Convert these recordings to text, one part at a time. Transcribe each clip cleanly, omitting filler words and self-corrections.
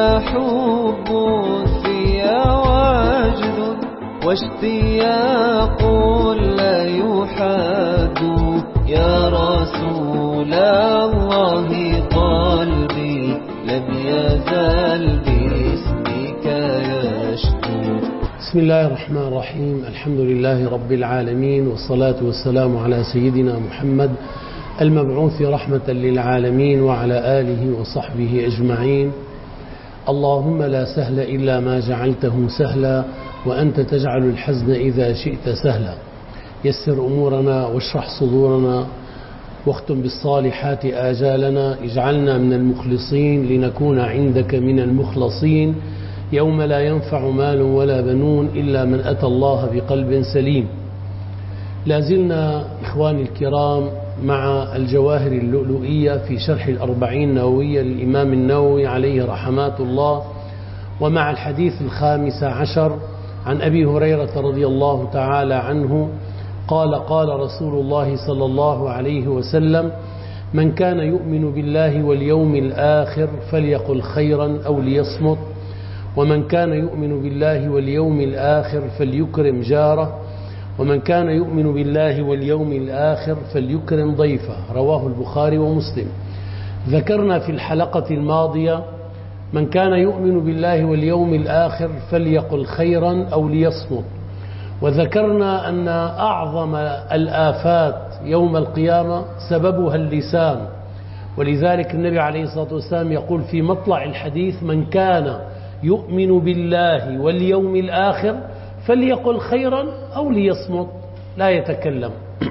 حب فيا وجد واشتياق لا يحاد يا رسول الله قلبي لم يزل باسمك يشكو. بسم الله الرحمن الرحيم. الحمد لله رب العالمين، والصلاة والسلام على سيدنا محمد المبعوث رحمة للعالمين وعلى آله وصحبه أجمعين. اللهم لا سهل إلا ما جعلته سهلا وأنت تجعل الحزن إذا شئت سهلا. يسر أمورنا واشرح صدورنا واختم بالصالحات آجالنا. اجعلنا من المخلصين لنكون عندك من المخلصين يوم لا ينفع مال ولا بنون إلا من أتى الله بقلب سليم. لازلنا إخواني الكرام مع الجواهر اللؤلؤية في شرح الأربعين النووية للإمام النووي عليه رحمات الله، ومع الحديث الخامس عشر عن أبي هريرة رضي الله تعالى عنه قال: قال رسول الله صلى الله عليه وسلم: من كان يؤمن بالله واليوم الآخر فليقل خيرا أو ليصمت، ومن كان يؤمن بالله واليوم الآخر فليكرم جاره، ومن كان يؤمن بالله واليوم الآخر فليكرم ضيفه. رواه البخاري ومسلم. ذكرنا في الحلقة الماضية من كان يؤمن بالله واليوم الآخر فليقل خيرا أو ليصمت، وذكرنا أن أعظم الآفات يوم القيامة سببها اللسان، ولذلك النبي عليه الصلاة والسلام يقول في مطلع الحديث: من كان يؤمن بالله واليوم الآخر فليقل خيرا أو ليصمت، لا يتكلم.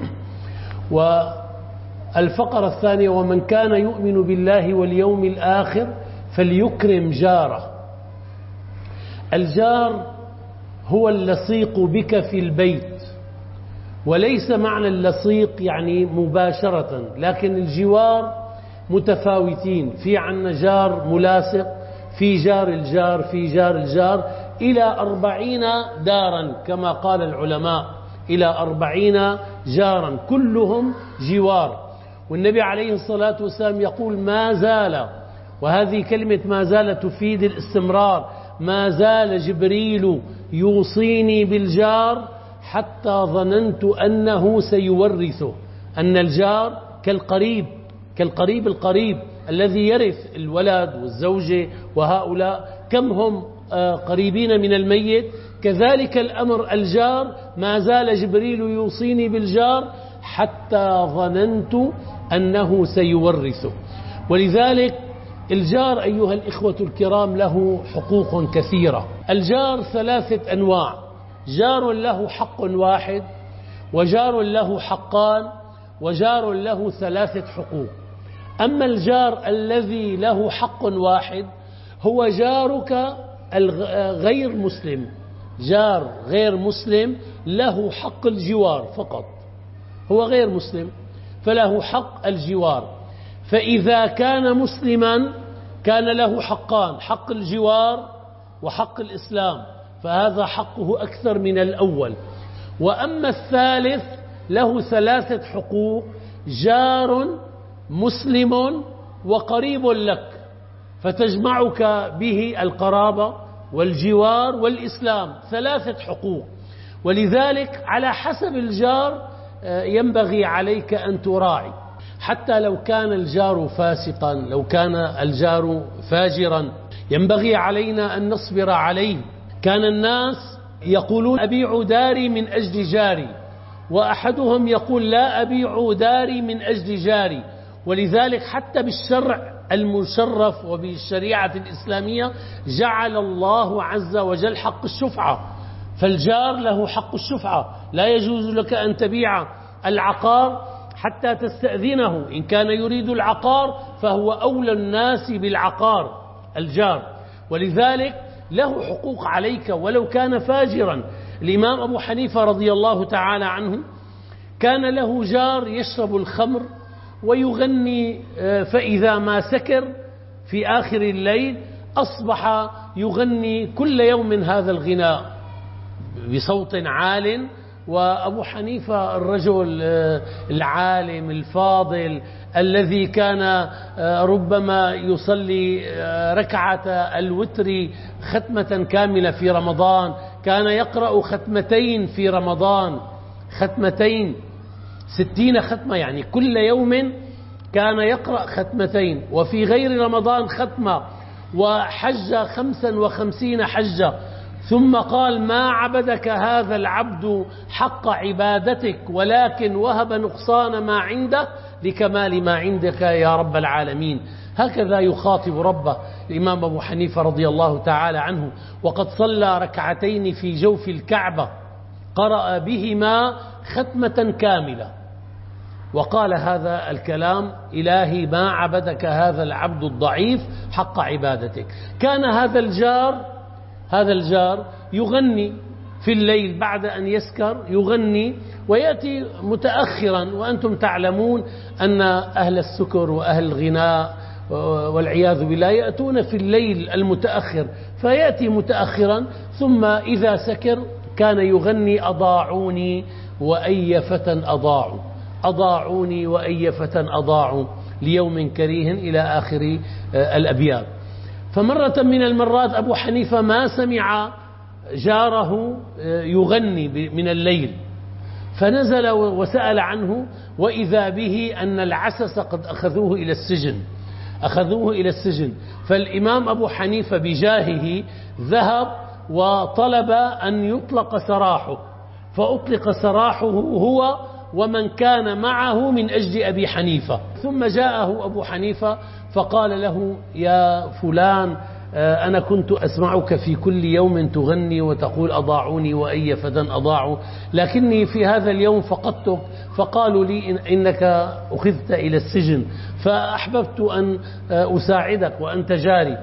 والفقرة الثانية: ومن كان يؤمن بالله واليوم الآخر فليكرم جاره. الجار هو اللصيق بك في البيت، وليس معنى اللصيق يعني مباشرة، لكن الجوار متفاوتين. في عنا جار ملاصق، في جار الجار، في جار الجار، إلى 40 دارا كما قال العلماء، إلى 40 جارا كلهم جوار. والنبي عليه الصلاة والسلام يقول: ما زال، وهذه كلمة ما زال تفيد الاستمرار، ما زال جبريل يوصيني بالجار حتى ظننت أنه سيورثه. أن الجار كالقريب القريب الذي يرث الولد والزوجة، وهؤلاء كم هم قريبين من الميت. كذلك الأمر الجار، ما زال جبريل يوصيني بالجار حتى ظننت أنه سيورثه. ولذلك الجار أيها الإخوة الكرام له حقوق كثيرة. الجار 3 أنواع: جار له حق واحد، وجار له حقان، وجار له 3 حقوق. أما الجار الذي له حق واحد هو جارك غير مسلم، جار غير مسلم له حق الجوار فقط، هو غير مسلم فله حق الجوار. فإذا كان مسلما كان له حقان: حق الجوار وحق الإسلام، فهذا حقه أكثر من الأول. وأما الثالث له 3 حقوق: جار مسلم وقريب لك، فتجمعك به القرابة والجوار والإسلام، 3 حقوق. ولذلك على حسب الجار ينبغي عليك أن تراعي. حتى لو كان الجار فاسقا، لو كان الجار فاجرا، ينبغي علينا أن نصبر عليه. كان الناس يقولون: أبيع داري من أجل جاري، وأحدهم يقول: لا أبيع داري من أجل جاري. ولذلك حتى بالشرع المشرف وبالشريعة الإسلامية جعل الله عز وجل حق الشفعة، فالجار له حق الشفعة. لا يجوز لك أن تبيع العقار حتى تستأذنه، إن كان يريد العقار فهو أولى الناس بالعقار الجار، ولذلك له حقوق عليك ولو كان فاجرا. الإمام أبو حنيفة رضي الله تعالى عنه كان له جار يشرب الخمر ويغني، فإذا ما سكر في آخر الليل أصبح يغني كل يوم هذا الغناء بصوت عال وأبو حنيفة الرجل العالم الفاضل الذي كان ربما يصلي ركعة الوتر ختمة كاملة في رمضان، كان يقرأ ختمتين في رمضان، ختمتين 60 ختمة، يعني كل يوم كان يقرأ ختمتين، وفي غير رمضان ختمة، وحج 55 حجة. ثم قال: ما عبدك هذا العبد حق عبادتك، ولكن وهب نقصان ما عنده لكمال ما عندك يا رب العالمين. هكذا يخاطب ربه الإمام أبو حنيفة رضي الله تعالى عنه، وقد صلى ركعتين في جوف الكعبة قرأ بهما ختمة كاملة، وقال هذا الكلام: إلهي ما عبدك هذا العبد الضعيف حق عبادتك. كان هذا الجار يغني في الليل بعد أن يسكر، يغني ويأتي متأخرا، وأنتم تعلمون أن أهل السكر وأهل الغناء والعياذ بالله يأتون في الليل المتأخر، فيأتي متأخرا، ثم إذا سكر كان يغني: أضاعوني وأي فتى أضاعوا، أضاعوني وأي فتى أضاعوا ليوم كريه إلى آخر الأبيات. فمرة من المرات أبو حنيفة ما سمع جاره يغني من الليل، فنزل وسأل عنه، وإذا به أن العسس قد أخذوه إلى السجن. فالإمام أبو حنيفة بجاهه ذهب وطلب أن يطلق سراحه، فأطلق سراحه هو ومن كان معه من أجل أبي حنيفة. ثم جاءه أبو حنيفة فقال له: يا فلان، أنا كنت أسمعك في كل يوم تغني وتقول أضاعوني وأي فتى أضاعوا، لكني في هذا اليوم فقدتك، فقالوا لي إنك أخذت إلى السجن، فأحببت أن أساعدك وأنت جاري،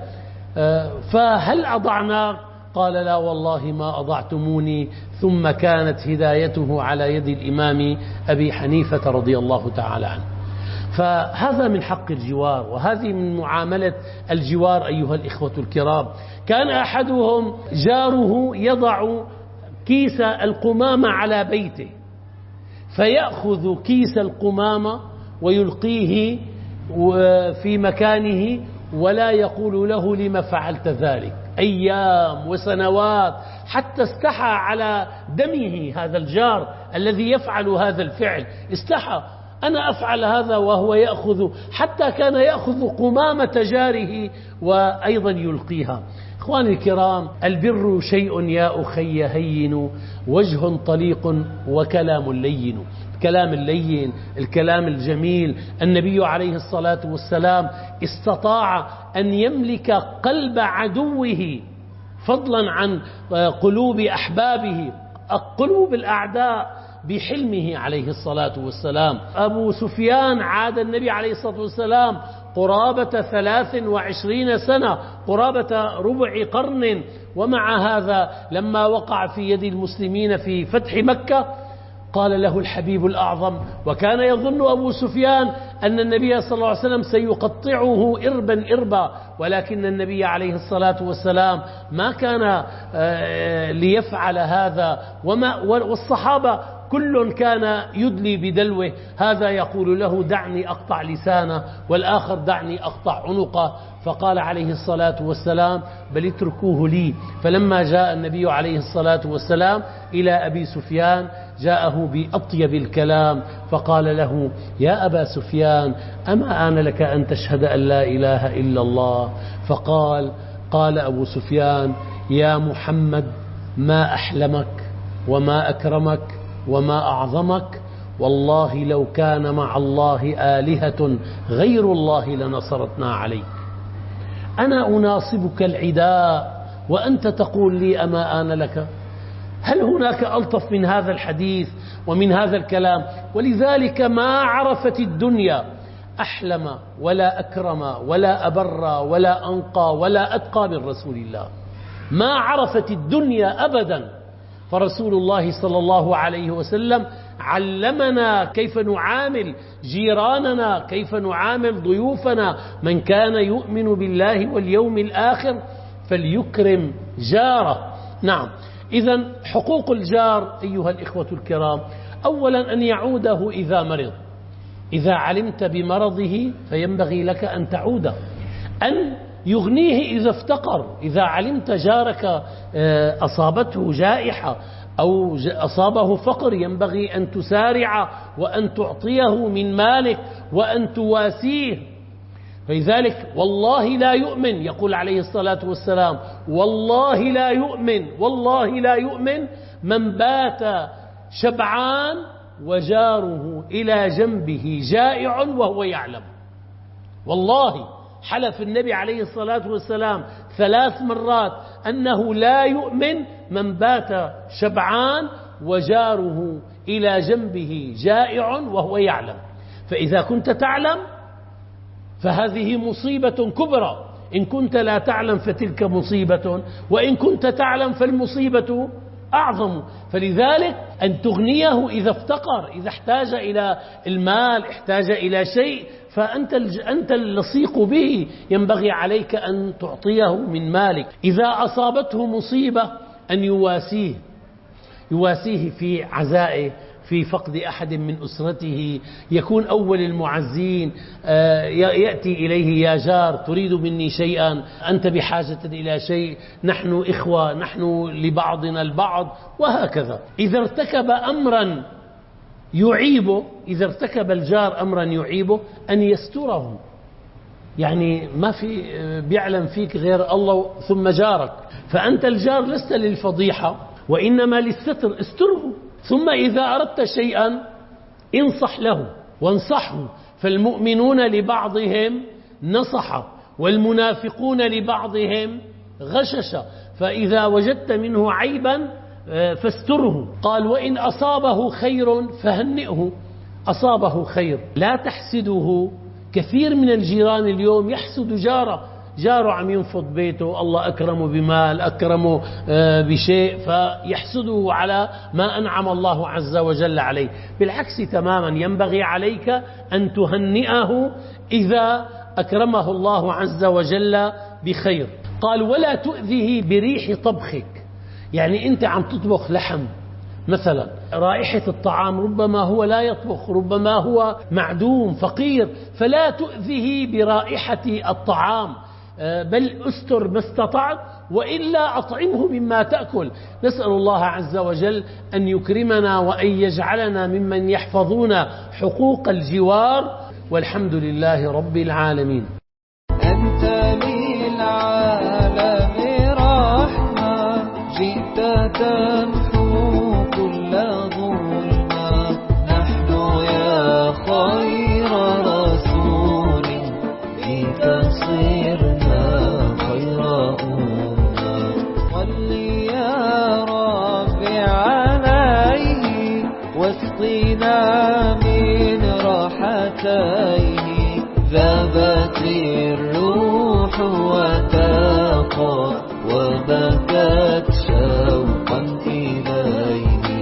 فهل أضعناك؟ قال: لا والله ما أضعتموني. ثم كانت هدايته على يد الإمام أبي حنيفة رضي الله تعالى عنه. فهذا من حق الجوار، وهذه من معاملة الجوار أيها الإخوة الكرام. كان أحدهم جاره يضع كيس القمامة على بيته، فيأخذ كيس القمامة ويلقيه في مكانه ولا يقول له: لما فعلت ذلك؟ أيام وسنوات، حتى استحى على دمه هذا الجار الذي يفعل هذا الفعل، استحى: أنا أفعل هذا وهو يأخذ، حتى كان يأخذ قمامة جاره وأيضا يلقيها. إخواني الكرام، البر شيء يا أخي هين، وجه طليق وكلام لين. الكلام اللين، الكلام الجميل. النبي عليه الصلاة والسلام استطاع أن يملك قلب عدوه فضلا عن قلوب أحبابه، قلوب الأعداء، بحلمه عليه الصلاة والسلام. أبو سفيان عاد النبي عليه الصلاة والسلام قرابة 23 سنة، قرابة ربع قرن، ومع هذا لما وقع في يد المسلمين في فتح مكة قال له الحبيب الأعظم، وكان يظن أبو سفيان أن النبي صلى الله عليه وسلم سيقطعه إربا إربا، ولكن النبي عليه الصلاة والسلام ما كان ليفعل هذا، والصحابة كل كان يدلي بدلوه، هذا يقول له: دعني أقطع لسانه، والآخر: دعني أقطع عنقه. فقال عليه الصلاة والسلام: بل اتركوه لي. فلما جاء النبي عليه الصلاة والسلام إلى أبي سفيان جاءه بأطيب الكلام، فقال له: يا أبا سفيان، أما آن لك أن تشهد أن لا إله إلا الله؟ قال أبو سفيان: يا محمد، ما أحلمك وما أكرمك وما أعظمك، والله لو كان مع الله آلهة غير الله لنصرتنا عليك. أنا أناصبك العداء وأنت تقول لي أما آن لك؟ هل هناك ألطف من هذا الحديث ومن هذا الكلام؟ ولذلك ما عرفت الدنيا أحلم ولا أكرم ولا أبر ولا أنقى ولا أتقى من رسول الله، ما عرفت الدنيا أبدا. فرسول الله صلى الله عليه وسلم علمنا كيف نعامل جيراننا، كيف نعامل ضيوفنا. من كان يؤمن بالله واليوم الآخر فليكرم جاره. نعم، إذن حقوق الجار أيها الإخوة الكرام: أولا أن يعوده إذا مرض، إذا علمت بمرضه فينبغي لك أن تعوده. أن يغنيه إذا افتقر، إذا علمت جارك أصابته جائحة أو أصابه فقر ينبغي أن تسارع وأن تعطيه من مالك وأن تواسيه. فلذلك والله لا يؤمن، يقول عليه الصلاة والسلام: والله لا يؤمن من بات شبعان وجاره إلى جنبه جائع وهو يعلم. والله حلف النبي عليه الصلاة والسلام 3 مرات أنه لا يؤمن من بات شبعان وجاره إلى جنبه جائع وهو يعلم. فإذا كنت تعلم فهذه مصيبة كبرى، إن كنت لا تعلم فتلك مصيبة، وإن كنت تعلم فالمصيبة أعظم. فلذلك أن تغنيه إذا افتقر، إذا احتاج إلى المال، احتاج إلى شيء، فأنت اللصيق به، ينبغي عليك أن تعطيه من مالك. إذا أصابته مصيبة أن يواسيه في عزائه، في فقد أحد من أسرته، يكون أول المعزين. يأتي إليه: يا جار تريد مني شيئا، أنت بحاجة إلى شيء، نحن إخوة، نحن لبعضنا البعض، وهكذا. إذا ارتكب الجار أمرا يعيبه أن يستره، يعني ما في بيعلم فيك غير الله ثم جارك، فأنت الجار لست للفضيحة وإنما للستر، استره. ثم إذا أردت شيئا انصح له وانصحه، فالمؤمنون لبعضهم نصح والمنافقون لبعضهم غشش، فإذا وجدت منه عيبا فاستره. قال: وإن أصابه خير فهنئه، أصابه خير لا تحسده. كثير من الجيران اليوم يحسد جاره عم ينفض بيته، الله أكرمه بمال، أكرمه بشيء، فيحسده على ما أنعم الله عز وجل عليه. بالعكس تماما، ينبغي عليك أن تهنئه إذا أكرمه الله عز وجل بخير. قال: ولا تؤذه بريح طبخك، يعني أنت عم تطبخ لحم مثلا، رائحة الطعام ربما هو لا يطبخ، ربما هو معدوم فقير، فلا تؤذه برائحة الطعام، بل استر ما استطعت، وإلا أطعمه مما تأكل. نسأل الله عز وجل أن يكرمنا وأن يجعلنا ممن يحفظون حقوق الجوار، والحمد لله رب العالمين. أنت للعالم رحمة، جئت تمحو كل ظلمة، نحن يا خير رسول فيك صرنا خير أمة. صل يا رب عليه واسقنا من راحتيه، ذابت